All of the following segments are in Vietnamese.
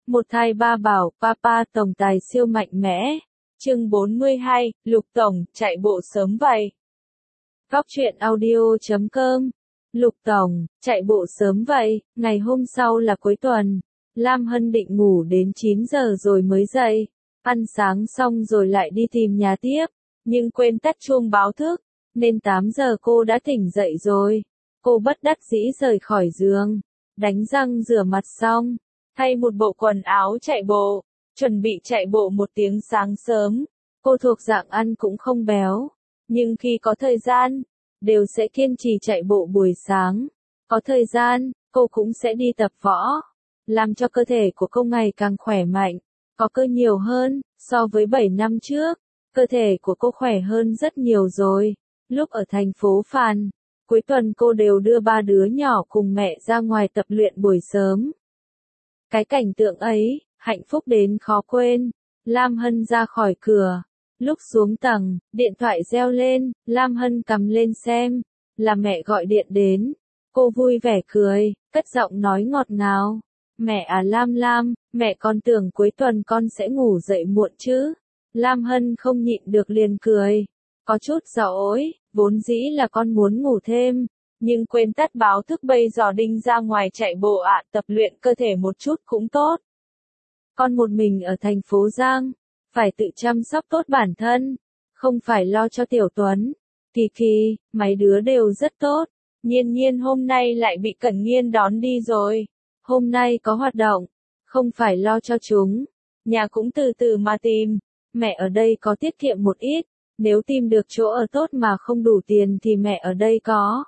Một thai ba bảo, Papa tổng tài siêu mạnh mẽ. Chương 42, Lục Tổng, chạy bộ sớm vậy. Góc truyện audio.com. Lục Tổng, chạy bộ sớm vậy, ngày hôm sau là cuối tuần. Lam Hân định ngủ đến 9 giờ rồi mới dậy. Ăn sáng xong rồi lại đi tìm nhà tiếp, nhưng quên tắt chuông báo thức, nên 8 giờ cô đã tỉnh dậy rồi. Cô bất đắc dĩ rời khỏi giường, đánh răng rửa mặt xong, thay một bộ quần áo chạy bộ, chuẩn bị chạy bộ một tiếng sáng sớm. Cô thuộc dạng ăn cũng không béo, nhưng khi có thời gian, đều sẽ kiên trì chạy bộ buổi sáng. Có thời gian, cô cũng sẽ đi tập võ, làm cho cơ thể của cô ngày càng khỏe mạnh, có cơ nhiều hơn. So với 7 năm trước, cơ thể của cô khỏe hơn rất nhiều rồi. Lúc ở thành phố Phàn, cuối tuần cô đều đưa 3 đứa nhỏ cùng mẹ ra ngoài tập luyện buổi sớm. Cái cảnh tượng ấy, hạnh phúc đến khó quên. Lam Hân ra khỏi cửa. Lúc xuống tầng, điện thoại reo lên, Lam Hân cầm lên xem, là mẹ gọi điện đến. Cô vui vẻ cười, cất giọng nói ngọt ngào. Mẹ à Lam, mẹ con tưởng cuối tuần con sẽ ngủ dậy muộn chứ. Lam Hân không nhịn được liền cười. Có chút dỗi, vốn dĩ là con muốn ngủ thêm, nhưng quên tắt báo thức bây giờ đinh ra ngoài chạy bộ ạ, tập luyện cơ thể một chút cũng tốt. Con một mình ở thành phố Giang, phải tự chăm sóc tốt bản thân, không phải lo cho Tiểu Tuấn, Kỳ Kỳ, mấy đứa đều rất tốt. Nhiên hôm nay lại bị Cẩn Nghiên đón đi rồi. Hôm nay có hoạt động, không phải lo cho chúng, nhà cũng từ từ mà tìm. Mẹ ở đây có tiết kiệm một ít, nếu tìm được chỗ ở tốt mà không đủ tiền thì mẹ ở đây có.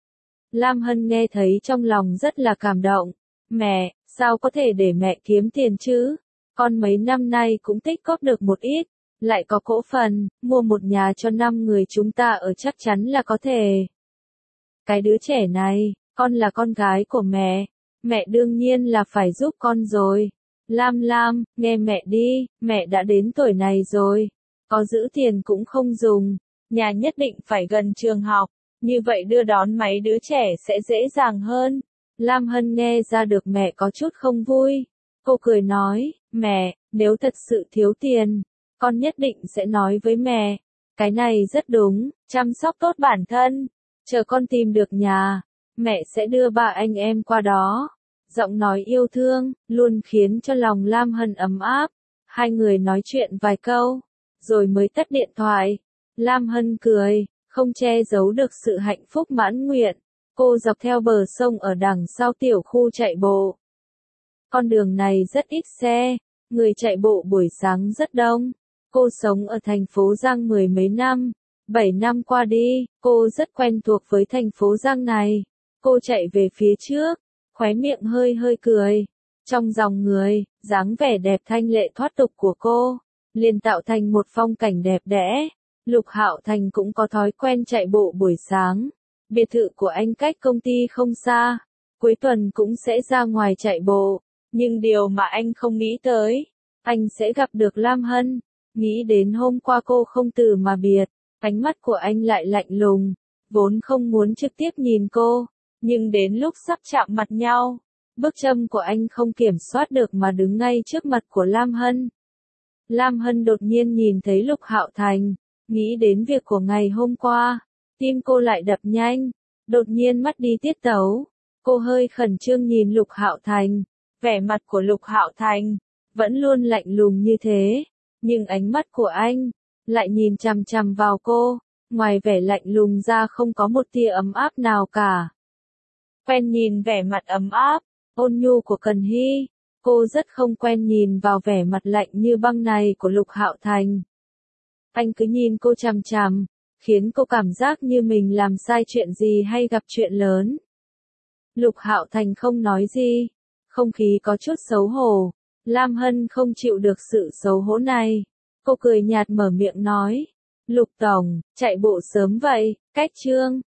Lam Hân nghe thấy trong lòng rất là cảm động. Mẹ, sao có thể để mẹ kiếm tiền chứ? Con mấy năm nay cũng tích góp được một ít, lại có cổ phần, mua một nhà cho 5 người chúng ta ở chắc chắn là có thể. Cái đứa trẻ này, con là con gái của mẹ đương nhiên là phải giúp con rồi. Lam, nghe mẹ đi, mẹ đã đến tuổi này rồi, có giữ tiền cũng không dùng, nhà nhất định phải gần trường học, như vậy đưa đón mấy đứa trẻ sẽ dễ dàng hơn. Lam Hân nghe ra được mẹ có chút không vui, cô cười nói, mẹ, nếu thật sự thiếu tiền, con nhất định sẽ nói với mẹ, cái này rất đúng, chăm sóc tốt bản thân, chờ con tìm được nhà, mẹ sẽ đưa 3 anh em qua đó. Giọng nói yêu thương, luôn khiến cho lòng Lam Hân ấm áp. Hai người nói chuyện vài câu, rồi mới tắt điện thoại. Lam Hân cười, không che giấu được sự hạnh phúc mãn nguyện. Cô dọc theo bờ sông ở đằng sau tiểu khu chạy bộ. Con đường này rất ít xe, người chạy bộ buổi sáng rất đông. Cô sống ở thành phố Giang 10 mấy năm, 7 năm qua đi, cô rất quen thuộc với thành phố Giang này. Cô chạy về phía trước, khóe miệng hơi cười. Trong dòng người, dáng vẻ đẹp thanh lệ thoát tục của cô, liền tạo thành một phong cảnh đẹp đẽ. Lục Hạo Thành cũng có thói quen chạy bộ buổi sáng. Biệt thự của anh cách công ty không xa, cuối tuần cũng sẽ ra ngoài chạy bộ. Nhưng điều mà anh không nghĩ tới, anh sẽ gặp được Lam Hân. Nghĩ đến hôm qua cô không từ mà biệt, ánh mắt của anh lại lạnh lùng, vốn không muốn trực tiếp nhìn cô. Nhưng đến lúc sắp chạm mặt nhau, bước chân của anh không kiểm soát được mà đứng ngay trước mặt của Lam Hân. Lam Hân đột nhiên nhìn thấy Lục Hạo Thành, nghĩ đến việc của ngày hôm qua, tim cô lại đập nhanh, đột nhiên mất đi tiết tấu. Cô hơi khẩn trương nhìn Lục Hạo Thành, vẻ mặt của Lục Hạo Thành vẫn luôn lạnh lùng như thế, nhưng ánh mắt của anh lại nhìn chằm chằm vào cô, ngoài vẻ lạnh lùng ra không có một tia ấm áp nào cả. Quen nhìn vẻ mặt ấm áp, ôn nhu của Cần Hy, cô rất không quen nhìn vào vẻ mặt lạnh như băng này của Lục Hạo Thành. Anh cứ nhìn cô chằm chằm, khiến cô cảm giác như mình làm sai chuyện gì hay gặp chuyện lớn. Lục Hạo Thành không nói gì, không khí có chút xấu hổ. Lam Hân không chịu được sự xấu hổ này, cô cười nhạt mở miệng nói, Lục Tổng, chạy bộ sớm vậy, cách chương.